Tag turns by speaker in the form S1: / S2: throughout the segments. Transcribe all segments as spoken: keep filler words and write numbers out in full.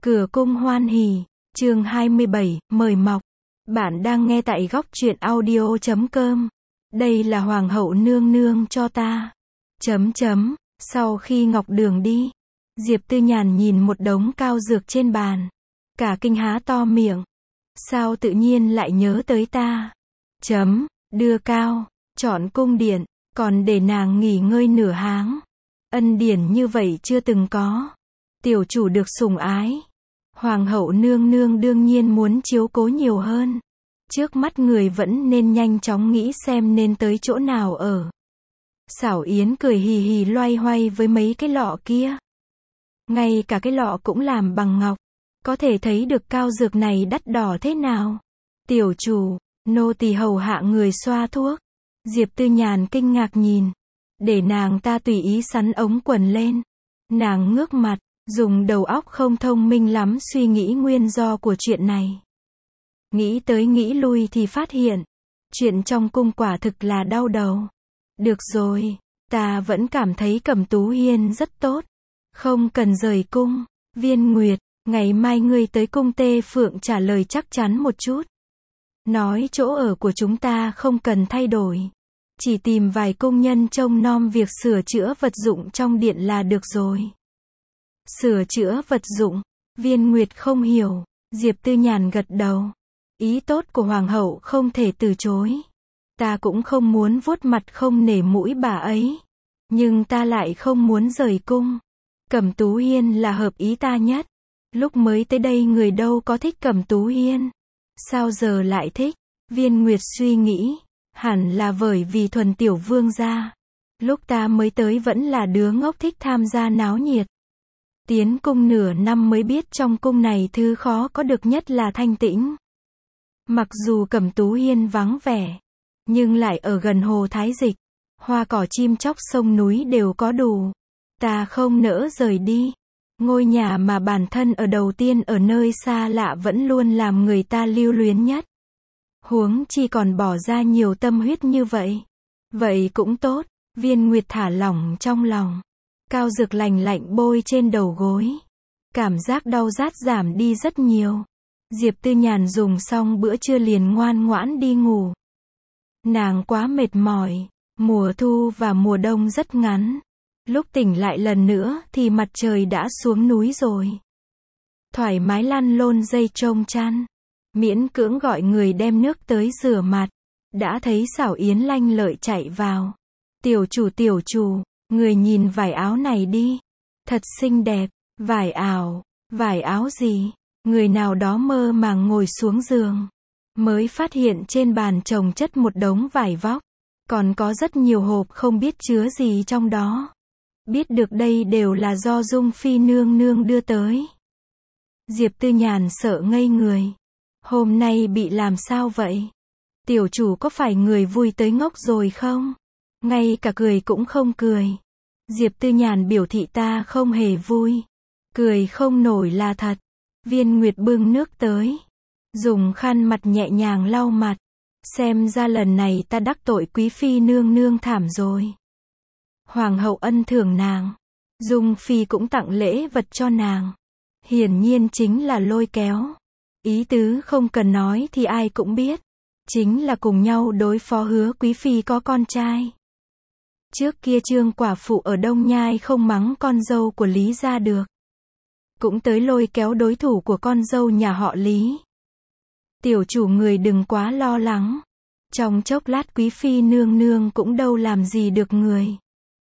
S1: Cửa cung hoan hỉ, chương hai mươi bảy, mời mọc. Bạn đang nghe tại góc truyện audio chấm com. Đây là hoàng hậu nương nương cho ta. Chấm chấm, sau khi Ngọc Đường đi, Diệp Tư Nhàn nhìn một đống cao dược trên bàn. Cả kinh há to miệng. Sao tự nhiên lại nhớ tới ta? Chấm, đưa cao, chọn cung điện, còn để nàng nghỉ ngơi nửa tháng. Ân điển như vậy chưa từng có. Tiểu chủ được sủng ái. Hoàng hậu nương nương đương nhiên muốn chiếu cố nhiều hơn. Trước mắt người vẫn nên nhanh chóng nghĩ xem nên tới chỗ nào ở. Xảo Yến cười hì hì loay hoay với mấy cái lọ kia. Ngay cả cái lọ cũng làm bằng ngọc. Có thể thấy được cao dược này đắt đỏ thế nào. Tiểu chủ, nô tỳ hầu hạ người xoa thuốc. Diệp Tư Nhàn kinh ngạc nhìn. Để nàng ta tùy ý sắn ống quần lên. Nàng ngước mặt, dùng đầu óc không thông minh lắm suy nghĩ nguyên do của chuyện này. Nghĩ tới nghĩ lui thì phát hiện. Chuyện trong cung quả thực là đau đầu. Được rồi, ta vẫn cảm thấy Cẩm Tú Hiên rất tốt. Không cần rời cung. Viên Nguyệt, ngày mai ngươi tới cung Tê Phượng trả lời chắc chắn một chút. Nói chỗ ở của chúng ta không cần thay đổi. Chỉ tìm vài công nhân trông nom việc sửa chữa vật dụng trong điện là được rồi. Sửa chữa vật dụng, Viên Nguyệt không hiểu. Diệp Tư Nhàn gật đầu. Ý tốt của hoàng hậu không thể từ chối. Ta cũng không muốn vuốt mặt không nể mũi bà ấy. Nhưng ta lại không muốn rời cung. Cẩm Tú Hiên là hợp ý ta nhất. Lúc mới tới đây người đâu có thích Cẩm Tú Hiên. Sao giờ lại thích? Viên Nguyệt suy nghĩ. Hẳn là bởi vì Thuần Tiểu Vương gia. Lúc ta mới tới vẫn là đứa ngốc thích tham gia náo nhiệt. Tiến cung nửa năm mới biết trong cung này thứ khó có được nhất là thanh tĩnh. Mặc dù Cẩm Tú Hiên vắng vẻ, nhưng lại ở gần hồ Thái Dịch. Hoa cỏ chim chóc sông núi đều có đủ. Ta không nỡ rời đi. Ngôi nhà mà bản thân ở đầu tiên ở nơi xa lạ vẫn luôn làm người ta lưu luyến nhất. Huống chi còn bỏ ra nhiều tâm huyết như vậy. Vậy cũng tốt, Viên Nguyệt thả lỏng trong lòng. Cao dược lành lạnh bôi trên đầu gối. Cảm giác đau rát giảm đi rất nhiều. Diệp Tư Nhàn dùng xong bữa trưa liền ngoan ngoãn đi ngủ. Nàng quá mệt mỏi. Mùa thu và mùa đông rất ngắn. Lúc tỉnh lại lần nữa thì mặt trời đã xuống núi rồi. Thoải mái lăn lôn dây trông chăn. Miễn cưỡng gọi người đem nước tới rửa mặt. Đã thấy Xảo Yến lanh lợi chạy vào. Tiểu chủ tiểu chủ, người nhìn vải áo này đi. Thật xinh đẹp. Vải áo, vải áo gì? Người nào đó mơ màng ngồi xuống giường. Mới phát hiện trên bàn chồng chất một đống vải vóc. Còn có rất nhiều hộp không biết chứa gì trong đó. Biết được đây đều là do Dung Phi nương nương đưa tới. Diệp Tư Nhàn sợ ngây người. Hôm nay bị làm sao vậy? Tiểu chủ có phải người vui tới ngốc rồi không? Ngay cả cười cũng không cười. Diệp Tư Nhàn biểu thị ta không hề vui. Cười không nổi là thật. Viên Nguyệt bưng nước tới. Dùng khăn mặt nhẹ nhàng lau mặt. Xem ra lần này ta đắc tội quý phi nương nương thảm rồi. Hoàng hậu ân thưởng nàng. Dung Phi cũng tặng lễ vật cho nàng. Hiển nhiên chính là lôi kéo. Ý tứ không cần nói thì ai cũng biết. Chính là cùng nhau đối phó Hứa quý phi có con trai. Trước kia Trương quả phụ ở Đông Nhai không mắng con dâu của Lý gia được. Cũng tới lôi kéo đối thủ của con dâu nhà họ Lý. Tiểu chủ người đừng quá lo lắng. Trong chốc lát quý phi nương nương cũng đâu làm gì được người.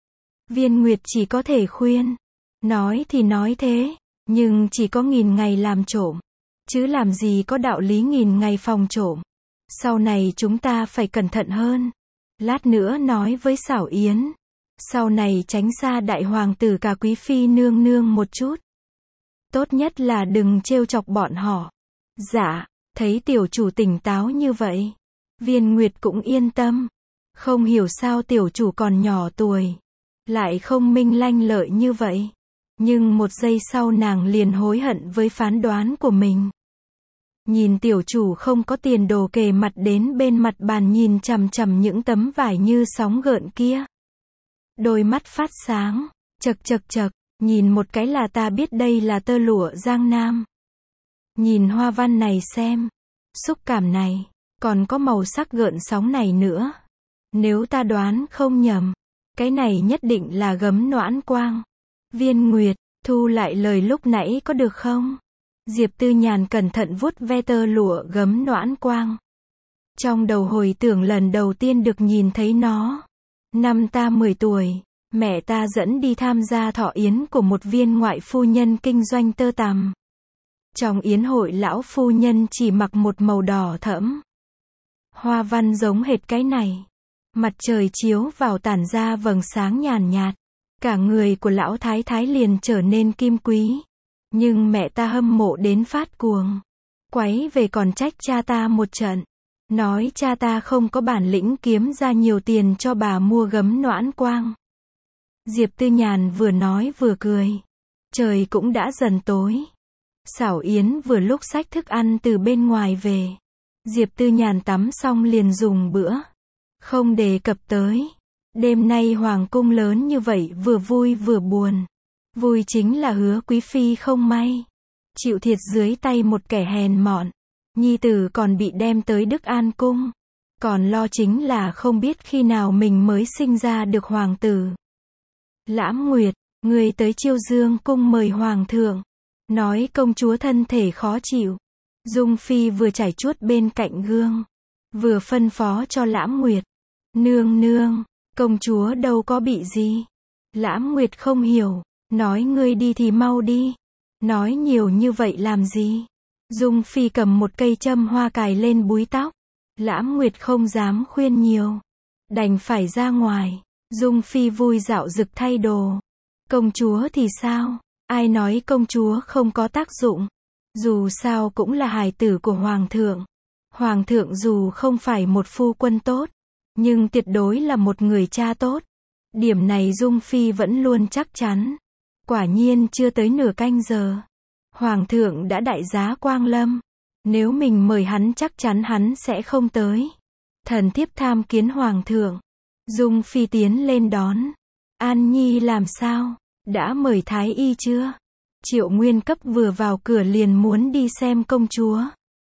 S1: Viên Nguyệt chỉ có thể khuyên. Nói thì nói thế. Nhưng chỉ có nghìn ngày làm trộm. Chứ làm gì có đạo lý nghìn ngày phòng trộm. Sau này chúng ta phải cẩn thận hơn. Lát nữa nói với Xảo Yến. Sau này tránh xa đại hoàng tử cả quý phi nương nương một chút. Tốt nhất là đừng trêu chọc bọn họ. Dạ, thấy tiểu chủ tỉnh táo như vậy. Viên Nguyệt cũng yên tâm. Không hiểu sao tiểu chủ còn nhỏ tuổi. Lại không minh lanh lợi như vậy. Nhưng một giây sau nàng liền hối hận với phán đoán của mình. Nhìn tiểu chủ không có tiền đồ kề mặt đến bên mặt bàn nhìn chằm chằm những tấm vải như sóng gợn kia. Đôi mắt phát sáng, chật chật chật, nhìn một cái là ta biết đây là tơ lụa Giang Nam. Nhìn hoa văn này xem. Xúc cảm này. Còn có màu sắc gợn sóng này nữa. Nếu ta đoán không nhầm. Cái này nhất định là gấm noãn quang. Viên Nguyệt, thu lại lời lúc nãy có được không? Diệp Tư Nhàn cẩn thận vuốt ve tơ lụa gấm noãn quang. Trong đầu hồi tưởng lần đầu tiên được nhìn thấy nó. Năm ta mười tuổi, mẹ ta dẫn đi tham gia thọ yến của một viên ngoại phu nhân kinh doanh tơ tằm. Trong yến hội lão phu nhân chỉ mặc một màu đỏ thẫm. Hoa văn giống hệt cái này. Mặt trời chiếu vào tản ra vầng sáng nhàn nhạt. Cả người của lão thái thái liền trở nên kim quý. Nhưng mẹ ta hâm mộ đến phát cuồng. Quấy về còn trách cha ta một trận. Nói cha ta không có bản lĩnh kiếm ra nhiều tiền cho bà mua gấm noãn quang. Diệp Tư Nhàn vừa nói vừa cười. Trời cũng đã dần tối. Xảo Yến vừa lúc xách thức ăn từ bên ngoài về. Diệp Tư Nhàn tắm xong liền dùng bữa. Không đề cập tới. Đêm nay hoàng cung lớn như vậy vừa vui vừa buồn. Vui chính là Hứa quý phi không may. Chịu thiệt dưới tay một kẻ hèn mọn. Nhi tử còn bị đem tới Đức An cung. Còn lo chính là không biết khi nào mình mới sinh ra được hoàng tử. Lãm Nguyệt, người tới Chiêu Dương cung mời hoàng thượng. Nói công chúa thân thể khó chịu. Dung Phi vừa chải chuốt bên cạnh gương. Vừa phân phó cho Lãm Nguyệt. Nương nương, công chúa đâu có bị gì. Lãm Nguyệt không hiểu. Nói ngươi đi thì mau đi. Nói nhiều như vậy làm gì. Dung Phi cầm một cây châm hoa cài lên búi tóc. Lãm Nguyệt không dám khuyên nhiều. Đành phải ra ngoài. Dung Phi vui dạo dực thay đồ. Công chúa thì sao? Ai nói công chúa không có tác dụng? Dù sao cũng là hài tử của hoàng thượng. Hoàng thượng dù không phải một phu quân tốt, nhưng tuyệt đối là một người cha tốt. Điểm này Dung Phi vẫn luôn chắc chắn. Quả nhiên chưa tới nửa canh giờ. Hoàng thượng đã đại giá quang lâm. Nếu mình mời hắn chắc chắn hắn sẽ không tới. Thần thiếp tham kiến hoàng thượng. Dung Phi tiến lên đón. An Nhi làm sao? Đã mời thái y chưa? Triệu Nguyên Cấp vừa vào cửa liền muốn đi xem công chúa.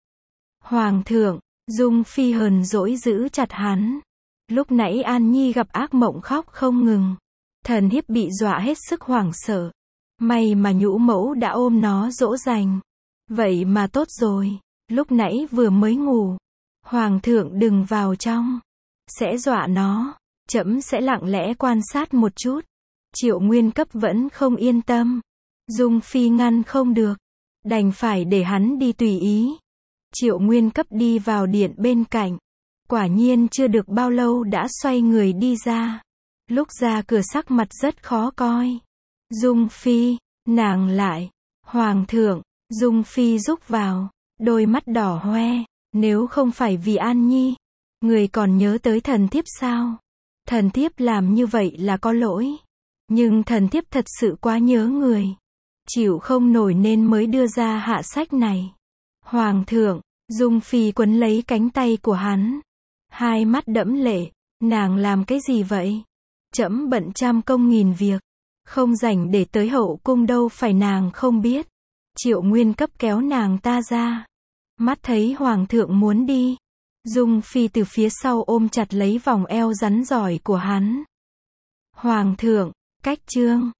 S1: Hoàng thượng, Dung Phi hờn dỗi giữ chặt hắn. Lúc nãy An Nhi gặp ác mộng khóc không ngừng. Thần thiếp bị dọa hết sức hoảng sợ. May mà nhũ mẫu đã ôm nó dỗ dành. Vậy mà tốt rồi. Lúc nãy vừa mới ngủ. Hoàng thượng đừng vào trong. Sẽ dọa nó. Trẫm sẽ lặng lẽ quan sát một chút. Triệu Nguyên Cấp vẫn không yên tâm. Dung Phi ngăn không được. Đành phải để hắn đi tùy ý. Triệu Nguyên Cấp đi vào điện bên cạnh. Quả nhiên chưa được bao lâu đã xoay người đi ra. Lúc ra cửa sắc mặt rất khó coi. Dung Phi, nàng lại. Hoàng thượng, Dung Phi rúc vào. Đôi mắt đỏ hoe. Nếu không phải vì An Nhi, người còn nhớ tới thần thiếp sao? Thần thiếp làm như vậy là có lỗi. Nhưng thần thiếp thật sự quá nhớ người. Chịu không nổi nên mới đưa ra hạ sách này. Hoàng thượng, Dung Phi quấn lấy cánh tay của hắn. Hai mắt đẫm lệ. Nàng làm cái gì vậy? Trẫm bận trăm công nghìn việc. Không rảnh để tới hậu cung đâu phải nàng không biết. Triệu Nguyên Cấp kéo nàng ta ra. Mắt thấy hoàng thượng muốn đi. Dung Phi từ phía sau ôm chặt lấy vòng eo rắn giỏi của hắn. Hoàng thượng, cách chương.